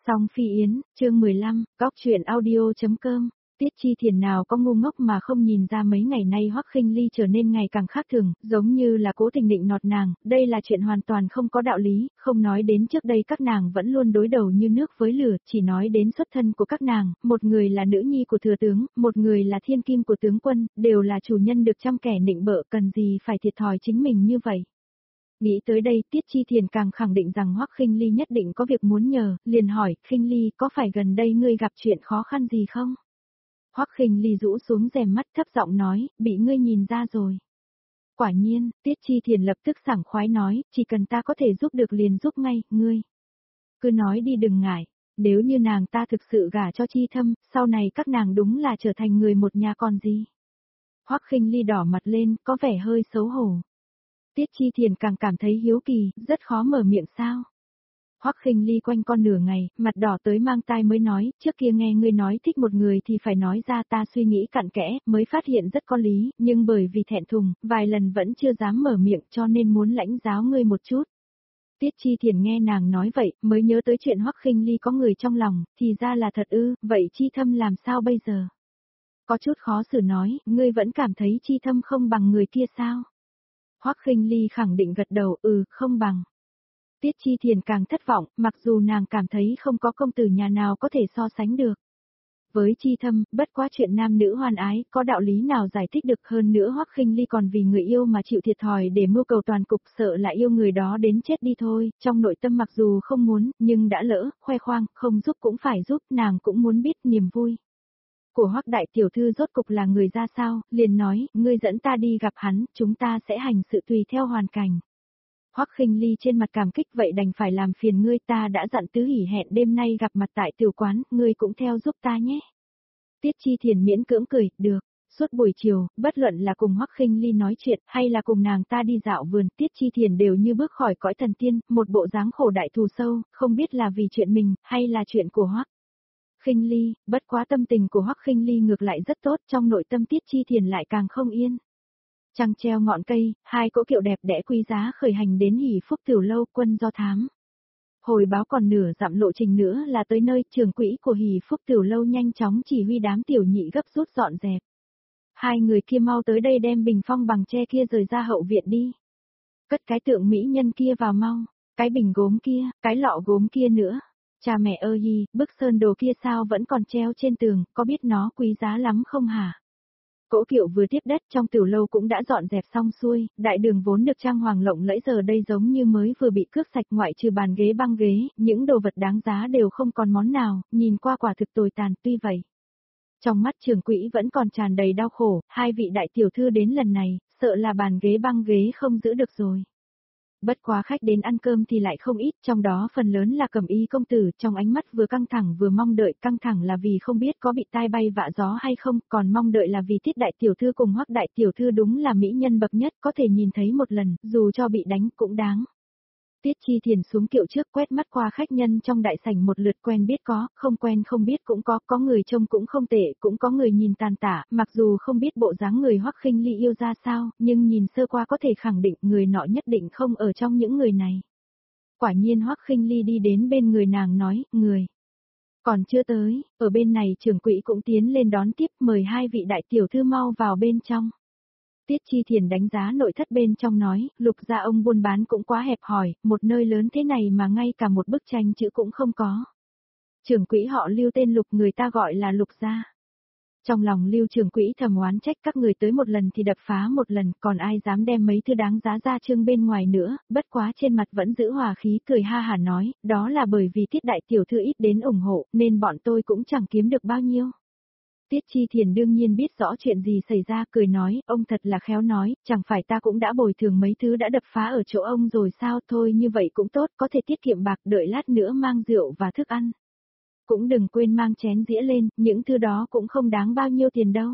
Song Phi Yến, chương 15, góc truyện audio.com. Tiết Chi Thiền nào có ngu ngốc mà không nhìn ra mấy ngày nay Hoắc Khinh Ly trở nên ngày càng khác thường, giống như là cố tình định nọt nàng, đây là chuyện hoàn toàn không có đạo lý, không nói đến trước đây các nàng vẫn luôn đối đầu như nước với lửa, chỉ nói đến xuất thân của các nàng, một người là nữ nhi của thừa tướng, một người là thiên kim của tướng quân, đều là chủ nhân được trăm kẻ nịnh bợ, cần gì phải thiệt thòi chính mình như vậy. Nghĩ tới đây, Tiết Chi Thiền càng khẳng định rằng Hoắc Khinh Ly nhất định có việc muốn nhờ, liền hỏi, Khinh Ly có phải gần đây ngươi gặp chuyện khó khăn gì không? Hoắc Khinh Ly rũ xuống rèm mắt thấp giọng nói, bị ngươi nhìn ra rồi. Quả nhiên, Tiết Chi Thiền lập tức sảng khoái nói, chỉ cần ta có thể giúp được liền giúp ngay, ngươi. Cứ nói đi đừng ngại, nếu như nàng ta thực sự gả cho Chi Thâm, sau này các nàng đúng là trở thành người một nhà còn gì. Hoắc Khinh Ly đỏ mặt lên, có vẻ hơi xấu hổ. Tiết Chi Thiền càng cảm thấy hiếu kỳ, rất khó mở miệng sao. Hoắc Khinh Ly quanh con nửa ngày, mặt đỏ tới mang tai mới nói, trước kia nghe ngươi nói thích một người thì phải nói ra, ta suy nghĩ cặn kẽ, mới phát hiện rất có lý, nhưng bởi vì thẹn thùng, vài lần vẫn chưa dám mở miệng cho nên muốn lãnh giáo ngươi một chút. Tiết Chi Thiền nghe nàng nói vậy, mới nhớ tới chuyện Hoắc Khinh Ly có người trong lòng, thì ra là thật ư, vậy Chi Thâm làm sao bây giờ? Có chút khó xử nói, ngươi vẫn cảm thấy Chi Thâm không bằng người kia sao? Hoắc Khinh Ly khẳng định gật đầu, không bằng. Tiết Chi Thiền càng thất vọng, mặc dù nàng cảm thấy không có công tử nhà nào có thể so sánh được. Với Chi Thâm, bất quá chuyện nam nữ hoan ái, có đạo lý nào giải thích được hơn nữa. Hoắc Khinh Ly còn vì người yêu mà chịu thiệt thòi để mưu cầu toàn cục, sợ lại yêu người đó đến chết đi thôi, trong nội tâm mặc dù không muốn, nhưng đã lỡ, khoe khoang, không giúp cũng phải giúp, nàng cũng muốn biết niềm vui của Hoắc đại tiểu thư rốt cục là người ra sao, liền nói, ngươi dẫn ta đi gặp hắn, chúng ta sẽ hành sự tùy theo hoàn cảnh. Hoắc Khinh Ly trên mặt cảm kích, vậy đành phải làm phiền ngươi, ta đã dặn Tứ Hỉ hẹn đêm nay gặp mặt tại tiểu quán, ngươi cũng theo giúp ta nhé. Tiết Chi Thiền miễn cưỡng cười, được. Suốt buổi chiều, bất luận là cùng Hoắc Khinh Ly nói chuyện hay là cùng nàng ta đi dạo vườn, Tiết Chi Thiền đều như bước khỏi cõi thần tiên, một bộ dáng khổ đại thù sâu, không biết là vì chuyện mình hay là chuyện của Hoắc Khinh Ly, bất quá tâm tình của Hoắc Khinh Ly ngược lại rất tốt, trong nội tâm Tiết Chi Thiền lại càng không yên. Trăng treo ngọn cây, hai cỗ kiệu đẹp đẽ quý giá khởi hành đến Hỷ Phúc Tiểu Lâu, Quân Do Thám. Hồi báo còn nửa dặm lộ trình nữa là tới nơi, trưởng quỹ của Hỷ Phúc Tiểu Lâu nhanh chóng chỉ huy đám tiểu nhị gấp rút dọn dẹp. Hai người kia mau tới đây đem bình phong bằng tre kia rời ra hậu viện đi. Cất cái tượng mỹ nhân kia vào mau, cái bình gốm kia, cái lọ gốm kia nữa. Cha mẹ ơi, bức sơn đồ kia sao vẫn còn treo trên tường, có biết nó quý giá lắm không hả? Cỗ kiệu vừa tiếp đất, trong tiểu lâu cũng đã dọn dẹp xong xuôi, đại đường vốn được trang hoàng lộng lẫy giờ đây giống như mới vừa bị cướp sạch, ngoại trừ bàn ghế băng ghế, những đồ vật đáng giá đều không còn món nào, nhìn qua quả thực tồi tàn. Tuy vậy, trong mắt trưởng quỹ vẫn còn tràn đầy đau khổ, hai vị đại tiểu thư đến lần này, sợ là bàn ghế băng ghế không giữ được rồi. Bất quá khách đến ăn cơm thì lại không ít, trong đó phần lớn là Cẩm Y công tử, trong ánh mắt vừa căng thẳng vừa mong đợi, căng thẳng là vì không biết có bị tai bay vạ gió hay không, còn mong đợi là vì Tiết đại tiểu thư cùng Hoắc đại tiểu thư đúng là mỹ nhân bậc nhất, có thể nhìn thấy một lần, dù cho bị đánh cũng đáng. Tiết Chi Thiền xuống kiệu trước quét mắt qua khách nhân trong đại sảnh một lượt, quen biết có, không quen không biết cũng có người trông cũng không tệ, cũng có người nhìn tàn tả, mặc dù không biết bộ dáng người Hoắc Khinh Ly yêu ra sao, nhưng nhìn sơ qua có thể khẳng định người nọ nhất định không ở trong những người này. Quả nhiên Hoắc Khinh Ly đi đến bên người nàng nói, người còn chưa tới, ở bên này trưởng quỹ cũng tiến lên đón tiếp, mời hai vị đại tiểu thư mau vào bên trong. Tiết Chi Thiền đánh giá nội thất bên trong nói, Lục gia ông buôn bán cũng quá hẹp hòi, một nơi lớn thế này mà ngay cả một bức tranh chữ cũng không có. Trưởng quỹ họ Lưu tên Lục, người ta gọi là Lục gia. Trong lòng Lưu trưởng quỹ thầm oán trách, các người tới một lần thì đập phá một lần, còn ai dám đem mấy thứ đáng giá ra trưng bên ngoài nữa, bất quá trên mặt vẫn giữ hòa khí, cười ha hả nói, đó là bởi vì Tiết đại tiểu thư ít đến ủng hộ, nên bọn tôi cũng chẳng kiếm được bao nhiêu. Tiết Chi Thiền đương nhiên biết rõ chuyện gì xảy ra, cười nói, ông thật là khéo nói, chẳng phải ta cũng đã bồi thường mấy thứ đã đập phá ở chỗ ông rồi sao, thôi như vậy cũng tốt, có thể tiết kiệm bạc, đợi lát nữa mang rượu và thức ăn. Cũng đừng quên mang chén dĩa lên, những thứ đó cũng không đáng bao nhiêu tiền đâu.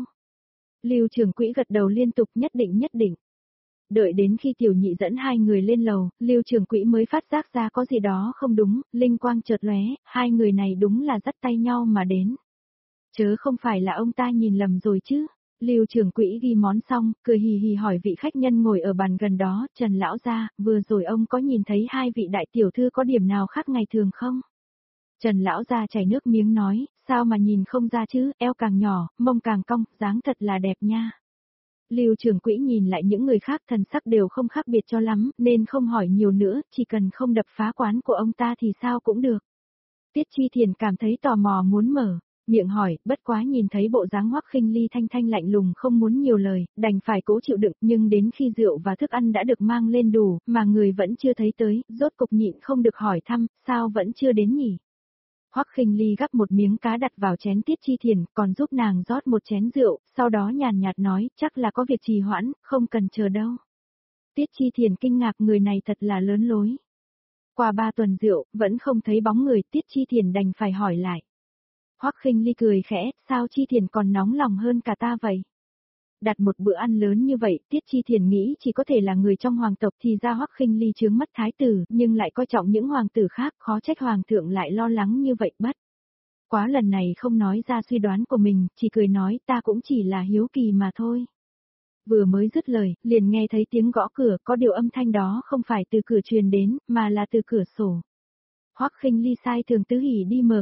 Lưu trưởng quỹ gật đầu liên tục, nhất định. Đợi đến khi tiểu nhị dẫn hai người lên lầu, Lưu trưởng quỹ mới phát giác ra có gì đó không đúng, linh quang chợt lóe, hai người này đúng là dắt tay nhau mà đến. Chớ không phải là ông ta nhìn lầm rồi chứ. Lưu trưởng quỹ ghi món xong, cười hì hì hỏi vị khách nhân ngồi ở bàn gần đó, Trần lão gia, vừa rồi ông có nhìn thấy hai vị đại tiểu thư có điểm nào khác ngày thường không? Trần lão gia chảy nước miếng nói, sao mà nhìn không ra chứ, eo càng nhỏ, mông càng cong, dáng thật là đẹp nha. Lưu Trường Quỹ nhìn lại những người khác thần sắc đều không khác biệt cho lắm, nên không hỏi nhiều nữa, chỉ cần không đập phá quán của ông ta thì sao cũng được. Tiết Chi Thiền cảm thấy tò mò muốn mở miệng hỏi, bất quá nhìn thấy bộ dáng Hoắc Khinh Ly thanh thanh lạnh lùng không muốn nhiều lời, đành phải cố chịu đựng, nhưng đến khi rượu và thức ăn đã được mang lên đủ, mà người vẫn chưa thấy tới, rốt cục nhịn không được hỏi thăm, sao vẫn chưa đến nhỉ? Hoắc Khinh Ly gắp một miếng cá đặt vào chén Tiết Chi Thiền, còn giúp nàng rót một chén rượu, sau đó nhàn nhạt nói, chắc là có việc trì hoãn, không cần chờ đâu. Tiết Chi Thiền kinh ngạc, người này thật là lớn lối. Qua 3 tuần rượu, vẫn không thấy bóng người, Tiết Chi Thiền đành phải hỏi lại. Hoắc Khinh Ly cười khẽ, sao Chi Thiền còn nóng lòng hơn cả ta vậy? Đặt một bữa ăn lớn như vậy, Tiết Chi Thiền nghĩ chỉ có thể là người trong hoàng tộc, thì ra Hoắc Khinh Ly chướng mắt thái tử, nhưng lại coi trọng những hoàng tử khác, khó trách hoàng thượng lại lo lắng như vậy bất. Quá lần này không nói ra suy đoán của mình, chỉ cười nói, ta cũng chỉ là hiếu kỳ mà thôi. Vừa mới dứt lời, liền nghe thấy tiếng gõ cửa, có điều âm thanh đó không phải từ cửa truyền đến, mà là từ cửa sổ. Hoắc Khinh Ly sai Thường Tứ Hỉ đi mở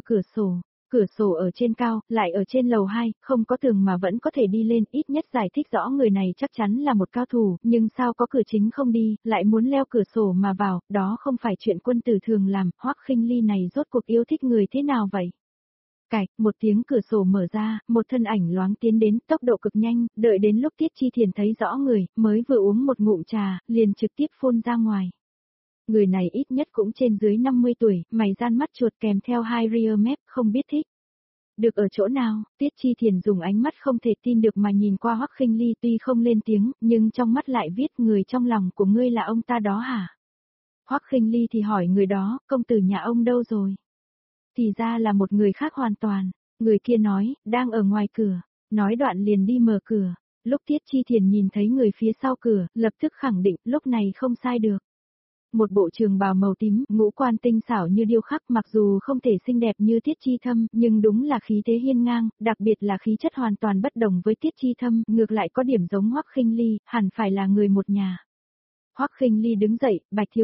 cửa sổ ở trên cao, lại ở trên lầu 2, không có tường mà vẫn có thể đi lên, ít nhất giải thích rõ người này chắc chắn là một cao thủ, nhưng sao có cửa chính không đi, lại muốn leo cửa sổ mà vào, đó không phải chuyện quân tử thường làm, Hoắc Khinh Ly này rốt cuộc yêu thích người thế nào vậy? Cạch, một tiếng cửa sổ mở ra, một thân ảnh loáng tiến đến, tốc độ cực nhanh, đợi đến lúc Tiết Chi Thiền thấy rõ người, mới vừa uống một ngụm trà, liền trực tiếp phun ra ngoài. Người này ít nhất cũng trên dưới 50 tuổi, mày gian mắt chuột kèm theo hai ria mép, không biết thích. Được ở chỗ nào, Tiết Chi Thiền dùng ánh mắt không thể tin được mà nhìn qua Hoắc Khinh Ly, tuy không lên tiếng, nhưng trong mắt lại viết, người trong lòng của ngươi là ông ta đó hả? Hoắc Khinh Ly thì hỏi người đó, công tử nhà ông đâu rồi? Thì ra là một người khác hoàn toàn, người kia nói, đang ở ngoài cửa, nói đoạn liền đi mở cửa. Lúc Tiết Chi Thiền nhìn thấy người phía sau cửa, lập tức khẳng định, lúc này không sai được. Một bộ trường bào màu tím, ngũ quan tinh xảo như điêu khắc, mặc dù không thể xinh đẹp như Tiết Chi Thâm, nhưng đúng là khí thế hiên ngang, đặc biệt là khí chất hoàn toàn bất đồng với Tiết Chi Thâm, ngược lại có điểm giống Hoắc Khinh Ly, hẳn phải là người một nhà. Hoắc Khinh Ly đứng dậy,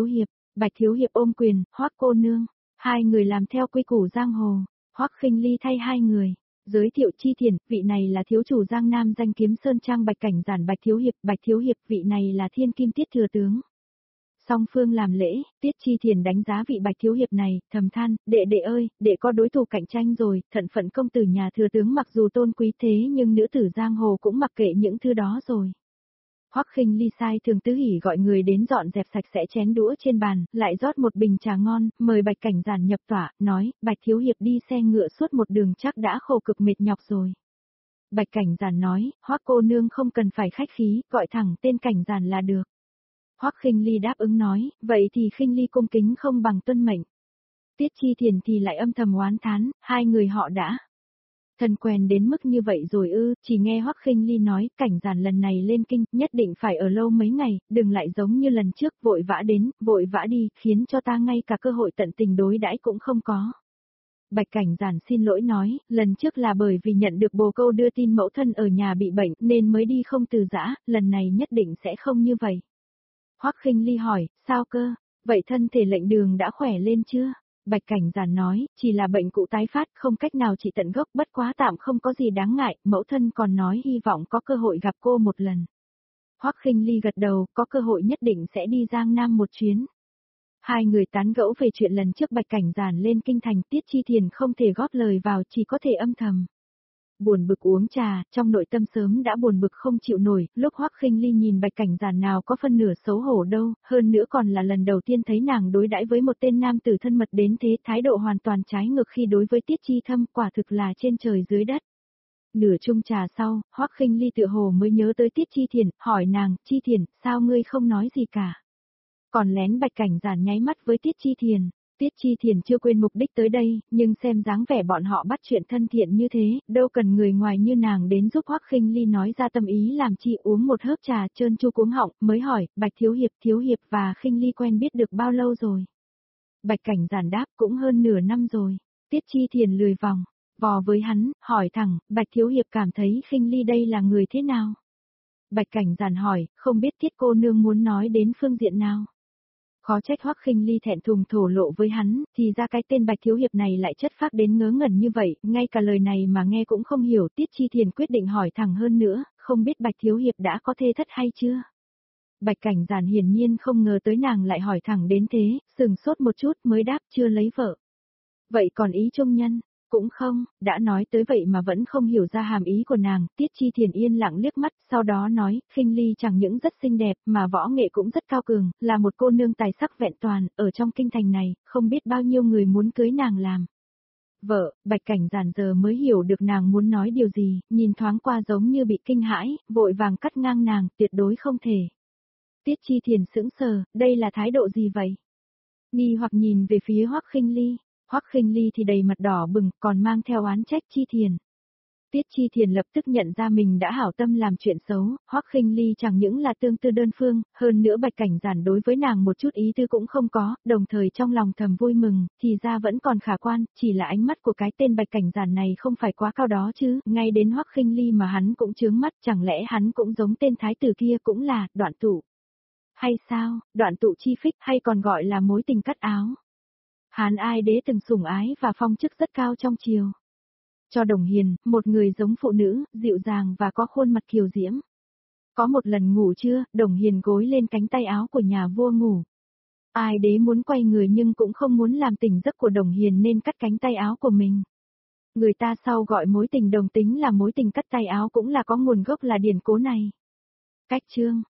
Bạch Thiếu Hiệp ôm quyền, Hoắc cô nương, hai người làm theo quy củ giang hồ. Hoắc Khinh Ly thay hai người giới thiệu Chi Thiền, vị này là thiếu chủ Giang Nam danh kiếm sơn trang Bạch Cảnh Giản Bạch Thiếu Hiệp, vị này là Thiên Kim Tiết thừa tướng. Song phương làm lễ, Tiết Chi Thiền đánh giá vị Bạch Thiếu Hiệp này, thầm than, đệ ơi, đệ có đối thủ cạnh tranh rồi, thận phận công tử nhà thừa tướng mặc dù tôn quý thế nhưng nữ tử giang hồ cũng mặc kệ những thứ đó rồi. Hoắc Khinh Ly sai Thường Tứ Hỉ gọi người đến dọn dẹp sạch sẽ chén đũa trên bàn, lại rót một bình trà ngon, mời Bạch Cảnh Giản nhập tọa, nói, Bạch Thiếu Hiệp đi xe ngựa suốt một đường chắc đã khổ cực mệt nhọc rồi. Bạch Cảnh Giản nói, Hoắc cô nương không cần phải khách khí, gọi thẳng tên Cảnh Giản là được. Hoắc Khinh Ly đáp ứng nói, vậy thì Khinh Ly cung kính không bằng tuân mệnh. Tiết Chi Thiền thì lại âm thầm oán thán, hai người họ đã thân quen đến mức như vậy rồi ư? Chỉ nghe Hoắc Khinh Ly nói, Cảnh Giản lần này lên kinh, nhất định phải ở lâu mấy ngày, đừng lại giống như lần trước, vội vã đến, vội vã đi, khiến cho ta ngay cả cơ hội tận tình đối đãi cũng không có. Bạch Cảnh Giản xin lỗi nói, lần trước là bởi vì nhận được bồ câu đưa tin mẫu thân ở nhà bị bệnh nên mới đi không từ giã, lần này nhất định sẽ không như vậy. Hoắc Khinh Ly hỏi, sao cơ? Vậy thân thể lệnh đường đã khỏe lên chưa? Bạch Cảnh Giản nói, chỉ là bệnh cũ tái phát, không cách nào trị tận gốc, bất quá tạm không có gì đáng ngại, mẫu thân còn nói hy vọng có cơ hội gặp cô một lần. Hoắc Khinh Ly gật đầu, có cơ hội nhất định sẽ đi Giang Nam một chuyến. Hai người tán gẫu về chuyện lần trước Bạch Cảnh Giản lên kinh thành, Tiết Chi Thiền không thể góp lời vào, chỉ có thể âm thầm buồn bực uống trà, trong nội tâm sớm đã buồn bực không chịu nổi, lúc Hoắc Khinh Ly nhìn Bạch Cảnh Giản nào có phân nửa xấu hổ đâu, hơn nữa còn là lần đầu tiên thấy nàng đối đãi với một tên nam tử thân mật đến thế, thái độ hoàn toàn trái ngược khi đối với Tiết Chi Thâm, quả thực là trên trời dưới đất. Nửa chung trà sau, Hoắc Khinh Ly tựa hồ mới nhớ tới Tiết Chi Thiền, hỏi nàng, Chi Thiền, sao ngươi không nói gì cả? Còn lén Bạch Cảnh Giản nháy mắt với Tiết Chi Thiền. Tiết Chi Thiền chưa quên mục đích tới đây, nhưng xem dáng vẻ bọn họ bắt chuyện thân thiện như thế, đâu cần người ngoài như nàng đến giúp Hoắc Khinh Ly nói ra tâm ý làm chi, uống một hớp trà trơn chu cuống họng, mới hỏi, Bạch Thiếu Hiệp và Khinh Ly quen biết được bao lâu rồi? Bạch Cảnh Giản đáp, cũng hơn nửa năm rồi. Tiết Chi Thiền lười vòng vò với hắn, hỏi thẳng, Bạch Thiếu Hiệp cảm thấy Khinh Ly đây là người thế nào? Bạch Cảnh Giản hỏi, không biết Tiết cô nương muốn nói đến phương diện nào? Khó trách Hoắc Khinh Ly thẹn thùng thổ lộ với hắn, thì ra cái tên Bạch Thiếu Hiệp này lại chất phác đến ngớ ngẩn như vậy, ngay cả lời này mà nghe cũng không hiểu. Tiết Chi Thiền quyết định hỏi thẳng hơn nữa, không biết Bạch Thiếu Hiệp đã có thê thất hay chưa? Bạch Cảnh Giản hiển nhiên không ngờ tới nàng lại hỏi thẳng đến thế, sừng sốt một chút mới đáp chưa lấy vợ. Vậy còn ý trung nhân? Cũng không, đã nói tới vậy mà vẫn không hiểu ra hàm ý của nàng. Tiết Chi Thiền yên lặng liếc mắt, sau đó nói, Khinh Ly chẳng những rất xinh đẹp mà võ nghệ cũng rất cao cường, là một cô nương tài sắc vẹn toàn, ở trong kinh thành này, không biết bao nhiêu người muốn cưới nàng làm vợ. Bạch Cảnh Giản giờ mới hiểu được nàng muốn nói điều gì, nhìn thoáng qua giống như bị kinh hãi, vội vàng cắt ngang nàng, tuyệt đối không thể. Tiết Chi Thiền sững sờ, đây là thái độ gì vậy? Nghi hoặc nhìn về phía Hoắc Khinh Ly. Hoắc Khinh Ly thì đầy mặt đỏ bừng, còn mang theo oán trách Chi Thiền. Tiết Chi Thiền lập tức nhận ra mình đã hảo tâm làm chuyện xấu, Hoắc Khinh Ly chẳng những là tương tư đơn phương, hơn nữa Bạch Cảnh Giản đối với nàng một chút ý tư cũng không có, đồng thời trong lòng thầm vui mừng, thì ra vẫn còn khả quan, chỉ là ánh mắt của cái tên Bạch Cảnh Giản này không phải quá cao đó chứ, ngay đến Hoắc Khinh Ly mà hắn cũng chướng mắt, chẳng lẽ hắn cũng giống tên thái tử kia cũng là Đoạn Tụ. Hay sao, Đoạn Tụ chi phích hay còn gọi là mối tình cắt áo. Hán Ai Đế từng sủng ái và phong chức rất cao trong triều. Cho Đồng Hiền, một người giống phụ nữ, dịu dàng và có khuôn mặt kiều diễm. Có một lần ngủ trưa, Đồng Hiền gối lên cánh tay áo của nhà vua ngủ. Ai Đế muốn quay người nhưng cũng không muốn làm tỉnh giấc của Đồng Hiền nên cắt cánh tay áo của mình. Người ta sau gọi mối tình đồng tính là mối tình cắt tay áo cũng là có nguồn gốc là điển cố này. Cách chương